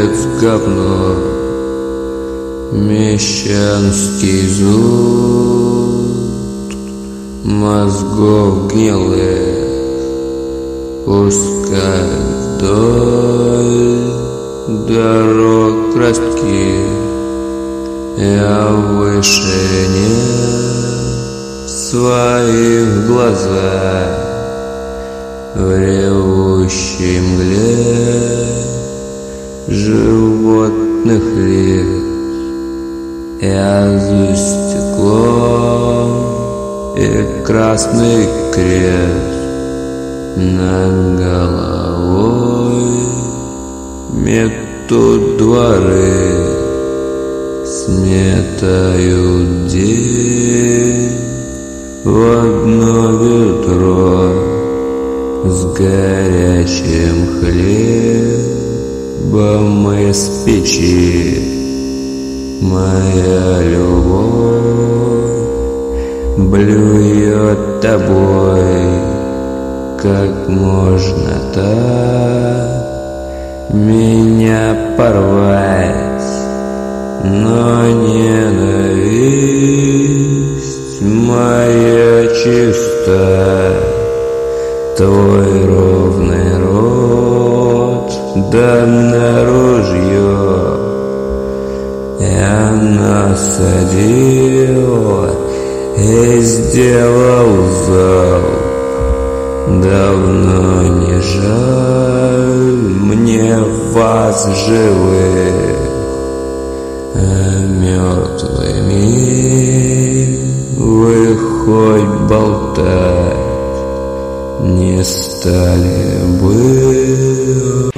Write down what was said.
овец говно, мещанский зуд, мозгов гнилых пускай вдоль дорог ростки. Я в вышине своих глазах в ревущей мгле животных лиц. Я за стеклом и красный крест над головой метут дворы, сметают день в одно ведро с горячим хлебом из печи. Моя любовь блюет тобой, как можно так меня порвать, но ненависть моя чиста. Твой ровный рот да на ружье я насадил и сделал залп. Давно не жаль мне вас живых, а мертвыми вы хоть болтать не стали бы.